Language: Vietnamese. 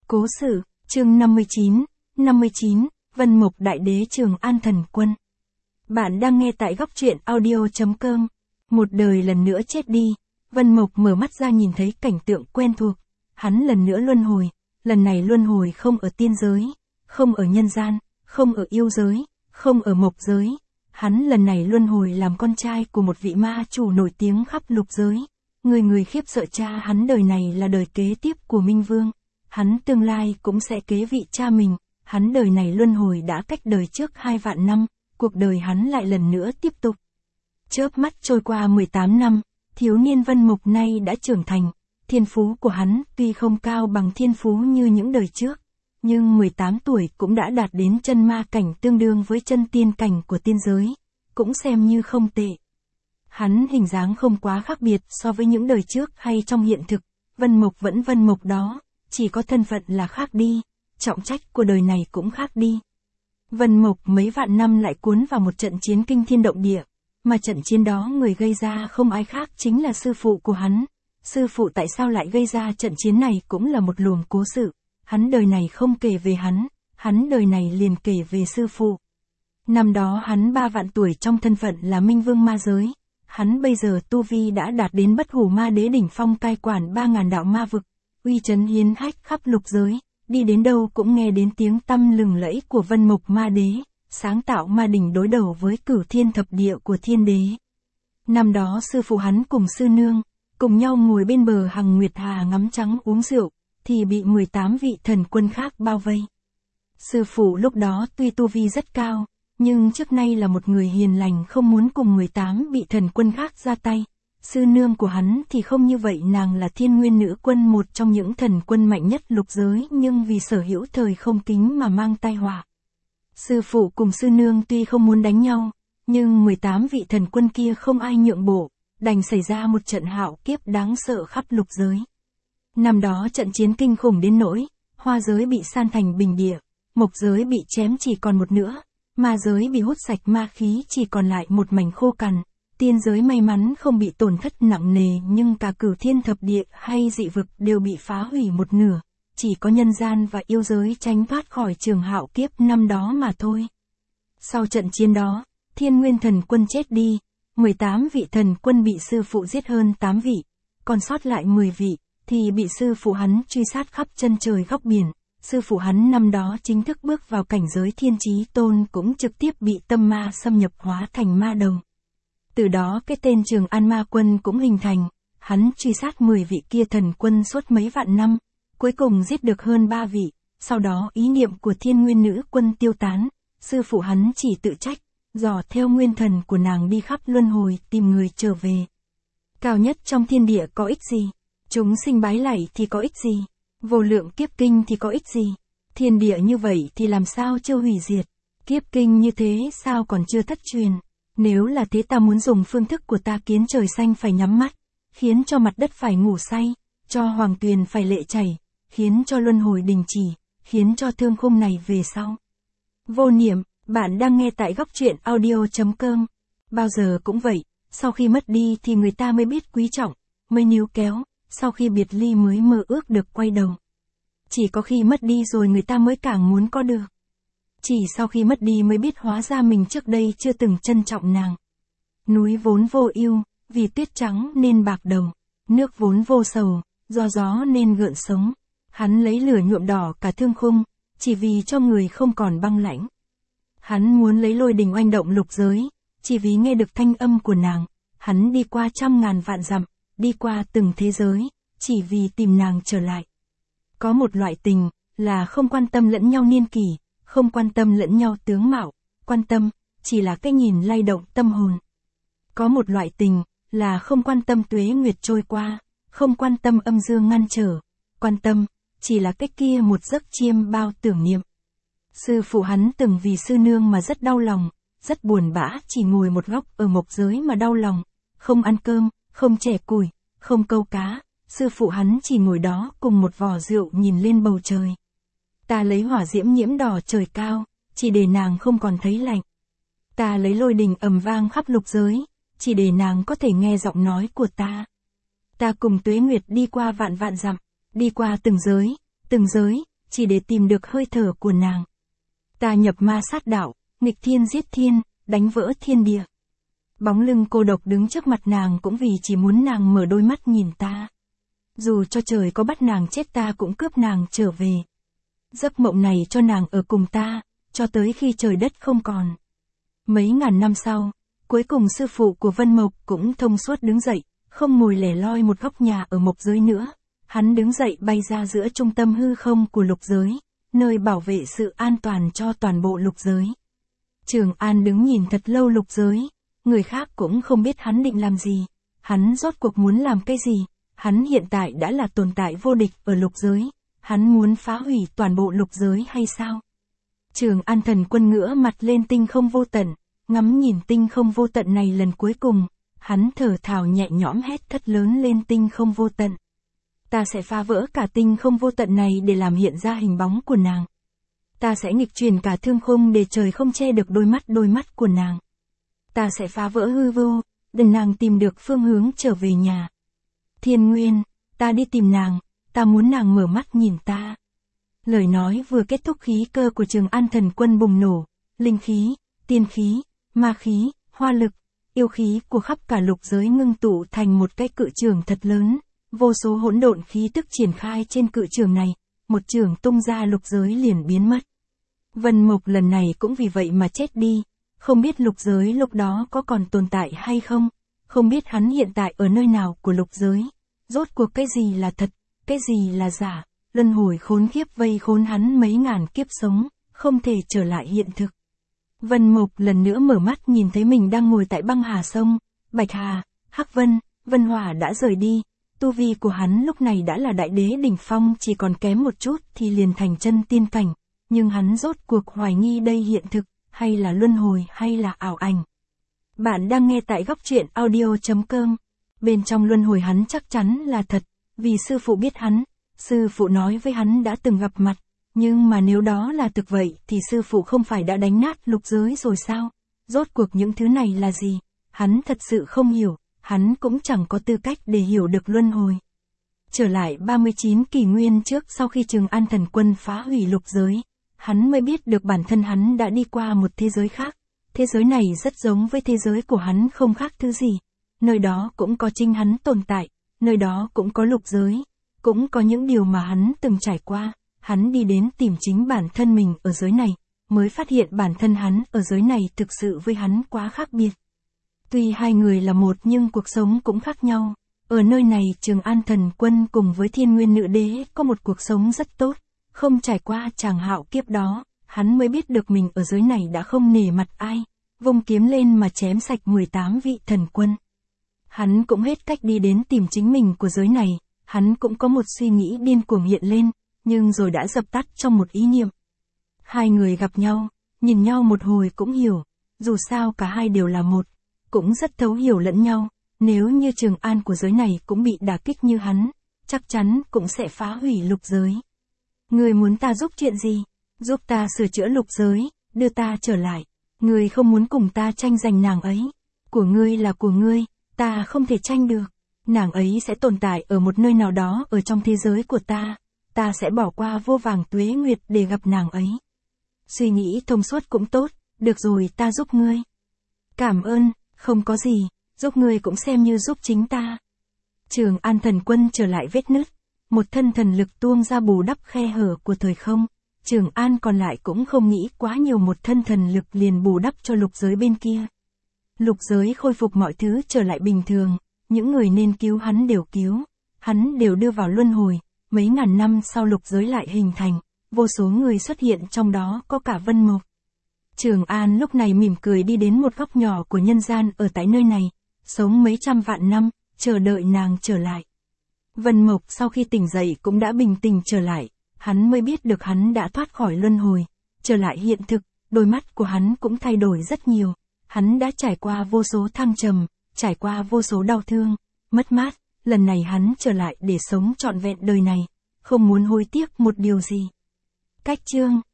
Cố sự, chương 59, Vân Mộc Đại Đế Trường An Thần Quân. Bạn đang nghe tại góc truyện audio.com. Một đời lần nữa chết đi, Vân Mộc mở mắt ra nhìn thấy cảnh tượng quen thuộc. Hắn lần nữa luân hồi, lần này luân hồi không ở tiên giới, không ở nhân gian, không ở yêu giới, không ở mộc giới. Hắn lần này luân hồi làm con trai của một vị ma chủ nổi tiếng khắp lục giới. Người khiếp sợ cha hắn đời này là đời kế tiếp của Minh Vương. Hắn tương lai cũng sẽ kế vị cha mình. Hắn đời này luân hồi đã cách đời trước 2 vạn năm, cuộc đời hắn lại lần nữa tiếp tục. Chớp mắt trôi qua 18 năm, thiếu niên Vân Mộc nay đã trưởng thành. Thiên phú của hắn tuy không cao bằng thiên phú như những đời trước, nhưng 18 tuổi cũng đã đạt đến chân ma cảnh tương đương với chân tiên cảnh của tiên giới, cũng xem như không tệ. Hắn hình dáng không quá khác biệt so với những đời trước hay trong hiện thực, Vân Mộc vẫn Vân Mộc đó, chỉ có thân phận là khác đi, trọng trách của đời này cũng khác đi. Vân Mộc mấy vạn năm lại cuốn vào một trận chiến kinh thiên động địa, mà trận chiến đó người gây ra không ai khác chính là sư phụ của hắn. Sư phụ tại sao lại gây ra trận chiến này cũng là một luồng cố sự, hắn đời này không kể về hắn đời này liền kể về sư phụ. Năm đó hắn 3 vạn tuổi trong thân phận là Minh Vương ma giới, hắn bây giờ tu vi đã đạt đến Bất Hủ Ma Đế đỉnh phong cai quản 3000 đạo ma vực, uy chấn hiến hách khắp lục giới, đi đến đâu cũng nghe đến tiếng tăm lừng lẫy của Vân Mộc Ma Đế, sáng tạo ma đỉnh đối đầu với Cửu Thiên Thập Địa của Thiên Đế. Năm đó sư phụ hắn cùng sư nương, cùng nhau ngồi bên bờ Hằng Nguyệt Hà ngắm trắng uống rượu, thì bị 18 vị thần quân khác bao vây. Sư phụ lúc đó tuy tu vi rất cao, nhưng trước nay là một người hiền lành không muốn cùng 18 vị thần quân khác ra tay. Sư nương của hắn thì không như vậy, nàng là Thiên Nguyên Nữ Quân, một trong những thần quân mạnh nhất lục giới, nhưng vì sở hữu thời không kính mà mang tai họa. Sư phụ cùng sư nương tuy không muốn đánh nhau, nhưng 18 vị thần quân kia không ai nhượng bộ, đành xảy ra một trận hạo kiếp đáng sợ khắp lục giới. Năm đó trận chiến kinh khủng đến nỗi, hoa giới bị san thành bình địa, mộc giới bị chém chỉ còn một nửa, ma giới bị hút sạch ma khí chỉ còn lại một mảnh khô cằn, tiên giới may mắn không bị tổn thất nặng nề, nhưng cả Cửu Thiên Thập Địa hay dị vực đều bị phá hủy một nửa, chỉ có nhân gian và yêu giới tránh thoát khỏi trường hạo kiếp năm đó mà thôi. Sau trận chiến đó, Thiên Nguyên Thần Quân chết đi, 18 vị thần quân bị sư phụ giết hơn 8 vị, còn sót lại 10 vị, thì bị sư phụ hắn truy sát khắp chân trời góc biển. Sư phụ hắn năm đó chính thức bước vào cảnh giới Thiên Chí Tôn, cũng trực tiếp bị tâm ma xâm nhập hóa thành ma đầu. Từ đó cái tên Trường An Ma Quân cũng hình thành, hắn truy sát 10 vị kia thần quân suốt mấy vạn năm, cuối cùng giết được hơn 3 vị, sau đó ý niệm của Thiên Nguyên Nữ Quân tiêu tán, sư phụ hắn chỉ tự trách, dò theo nguyên thần của nàng đi khắp luân hồi tìm người trở về. Cao nhất trong thiên địa có ích gì? Chúng sinh bái lạy thì có ích gì? Vô lượng kiếp kinh thì có ích gì? Thiên địa như vậy thì làm sao chưa hủy diệt? Kiếp kinh như thế sao còn chưa thất truyền? Nếu là thế, ta muốn dùng phương thức của ta khiến trời xanh phải nhắm mắt, khiến cho mặt đất phải ngủ say, cho hoàng tuyền phải lệ chảy, khiến cho luân hồi đình chỉ, khiến cho thương khung này về sau. Vô niệm, bạn đang nghe tại góc truyện audio.com. Bao giờ cũng vậy, sau khi mất đi thì người ta mới biết quý trọng, mới níu kéo, sau khi biệt ly mới mơ ước được quay đầu. Chỉ có khi mất đi rồi người ta mới càng muốn có được. Chỉ sau khi mất đi mới biết hóa ra mình trước đây chưa từng trân trọng nàng. Núi vốn vô ưu, vì tuyết trắng nên bạc đầu. Nước vốn vô sầu, do gió nên gợn sống. Hắn lấy lửa nhuộm đỏ cả thương khung, chỉ vì cho người không còn băng lãnh. Hắn muốn lấy lôi đình oanh động lục giới, chỉ vì nghe được thanh âm của nàng. Hắn đi qua 100.000 vạn dặm, đi qua từng thế giới, chỉ vì tìm nàng trở lại. Có một loại tình, là không quan tâm lẫn nhau niên kỷ, không quan tâm lẫn nhau tướng mạo, quan tâm, chỉ là cái nhìn lay động tâm hồn. Có một loại tình, là không quan tâm tuế nguyệt trôi qua, không quan tâm âm dương ngăn trở, quan tâm, chỉ là cái kia một giấc chiêm bao tưởng niệm. Sư phụ hắn từng vì sư nương mà rất đau lòng, rất buồn bã, chỉ ngồi một góc ở mộc giới mà đau lòng, không ăn cơm, không chẻ củi, không câu cá, sư phụ hắn chỉ ngồi đó cùng một vò rượu nhìn lên bầu trời. Ta lấy hỏa diễm nhiễm đỏ trời cao, chỉ để nàng không còn thấy lạnh. Ta lấy lôi đình ầm vang khắp lục giới, chỉ để nàng có thể nghe giọng nói của ta. Ta cùng tuế nguyệt đi qua vạn vạn dặm, đi qua từng giới, chỉ để tìm được hơi thở của nàng. Ta nhập ma sát đạo, nghịch thiên giết thiên, đánh vỡ thiên địa. Bóng lưng cô độc đứng trước mặt nàng cũng vì chỉ muốn nàng mở đôi mắt nhìn ta. Dù cho trời có bắt nàng chết ta cũng cướp nàng trở về. Giấc mộng này cho nàng ở cùng ta, cho tới khi trời đất không còn. Mấy ngàn năm sau, cuối cùng sư phụ của Vân Mộc cũng thông suốt đứng dậy, không ngồi lẻ loi một góc nhà ở mộc giới nữa. Hắn đứng dậy bay ra giữa trung tâm hư không của lục giới, nơi bảo vệ sự an toàn cho toàn bộ lục giới. Trường An đứng nhìn thật lâu lục giới, người khác cũng không biết hắn định làm gì, hắn rốt cuộc muốn làm cái gì, hắn hiện tại đã là tồn tại vô địch ở lục giới, hắn muốn phá hủy toàn bộ lục giới hay sao? Trường An thần quân ngửa mặt lên tinh không vô tận, ngắm nhìn tinh không vô tận này lần cuối cùng, hắn thở thào nhẹ nhõm hét thét lớn lên tinh không vô tận. Ta sẽ phá vỡ cả tinh không vô tận này để làm hiện ra hình bóng của nàng. Ta sẽ nghịch chuyển cả thương khung để trời không che được đôi mắt của nàng. Ta sẽ phá vỡ hư vô, để nàng tìm được phương hướng trở về nhà. Thiên Nguyên, ta đi tìm nàng, ta muốn nàng mở mắt nhìn ta. Lời nói vừa kết thúc khí cơ của Trường An thần quân bùng nổ, linh khí, tiên khí, ma khí, hoa lực, yêu khí của khắp cả lục giới ngưng tụ thành một cái cự trường thật lớn, vô số hỗn độn khí tức triển khai trên cự trường này, một trường tung ra lục giới liền biến mất. Vân Mộc lần này cũng vì vậy mà chết đi, không biết lục giới lúc đó có còn tồn tại hay không, không biết hắn hiện tại ở nơi nào của lục giới, rốt cuộc cái gì là thật, cái gì là giả, luân hồi khốn kiếp vây khốn hắn mấy ngàn kiếp sống, không thể trở lại hiện thực. Vân Mộc lần nữa mở mắt nhìn thấy mình đang ngồi tại băng hà sông, Bạch Hà, Hắc Vân, Vân Hỏa đã rời đi, tu vi của hắn lúc này đã là đại đế đỉnh phong, chỉ còn kém một chút thì liền thành chân tiên cảnh, nhưng hắn rốt cuộc hoài nghi đây hiện thực, hay là luân hồi hay là ảo ảnh. Bạn đang nghe tại góc truyện audio.com, bên trong luân hồi hắn chắc chắn là thật, vì sư phụ biết hắn, sư phụ nói với hắn đã từng gặp mặt. Nhưng mà nếu đó là thực vậy thì sư phụ không phải đã đánh nát lục giới rồi sao? Rốt cuộc những thứ này là gì? Hắn thật sự không hiểu, hắn cũng chẳng có tư cách để hiểu được luân hồi. Trở lại 39 kỷ nguyên trước sau khi Trường An thần quân phá hủy lục giới, hắn mới biết được bản thân hắn đã đi qua một thế giới khác. Thế giới này rất giống với thế giới của hắn không khác thứ gì. Nơi đó cũng có chính hắn tồn tại, nơi đó cũng có lục giới, cũng có những điều mà hắn từng trải qua. Hắn đi đến tìm chính bản thân mình ở giới này, mới phát hiện bản thân hắn ở giới này thực sự với hắn quá khác biệt. Tuy hai người là một nhưng cuộc sống cũng khác nhau. Ở nơi này Trường An thần quân cùng với Thiên Nguyên nữ đế có một cuộc sống rất tốt, không trải qua tràng hạo kiếp đó, hắn mới biết được mình ở giới này đã không nể mặt ai, vung kiếm lên mà chém sạch 18 vị thần quân. Hắn cũng hết cách đi đến tìm chính mình của giới này, hắn cũng có một suy nghĩ điên cuồng hiện lên, nhưng rồi đã dập tắt trong một ý niệm. Hai người gặp nhau, nhìn nhau một hồi cũng hiểu, dù sao cả hai đều là một, cũng rất thấu hiểu lẫn nhau, nếu như Trường An của giới này cũng bị đả kích như hắn, chắc chắn cũng sẽ phá hủy lục giới. Người muốn ta giúp chuyện gì? Giúp ta sửa chữa lục giới, đưa ta trở lại. Người không muốn cùng ta tranh giành nàng ấy. Của ngươi là của ngươi, ta không thể tranh được. Nàng ấy sẽ tồn tại ở một nơi nào đó ở trong thế giới của ta. Ta sẽ bỏ qua vô vàng tuế nguyệt để gặp nàng ấy. Suy nghĩ thông suốt cũng tốt, được rồi ta giúp ngươi. Cảm ơn, không có gì, giúp ngươi cũng xem như giúp chính ta. Trường An thần quân trở lại vết nứt, một thân thần lực tuông ra bù đắp khe hở của thời không. Trường An còn lại cũng không nghĩ quá nhiều, một thân thần lực liền bù đắp cho lục giới bên kia. Lục giới khôi phục mọi thứ trở lại bình thường, những người nên cứu hắn đều cứu, hắn đều đưa vào luân hồi. Mấy ngàn năm sau lục giới lại hình thành, vô số người xuất hiện trong đó có cả Vân Mộc. Trường An lúc này mỉm cười đi đến một góc nhỏ của nhân gian ở tại nơi này, sống mấy trăm vạn năm, chờ đợi nàng trở lại. Vân Mộc sau khi tỉnh dậy cũng đã bình tĩnh trở lại, hắn mới biết được hắn đã thoát khỏi luân hồi, trở lại hiện thực, đôi mắt của hắn cũng thay đổi rất nhiều, hắn đã trải qua vô số thăng trầm, trải qua vô số đau thương, mất mát. Lần này hắn trở lại để sống trọn vẹn đời này, không muốn hối tiếc một điều gì. Cách chương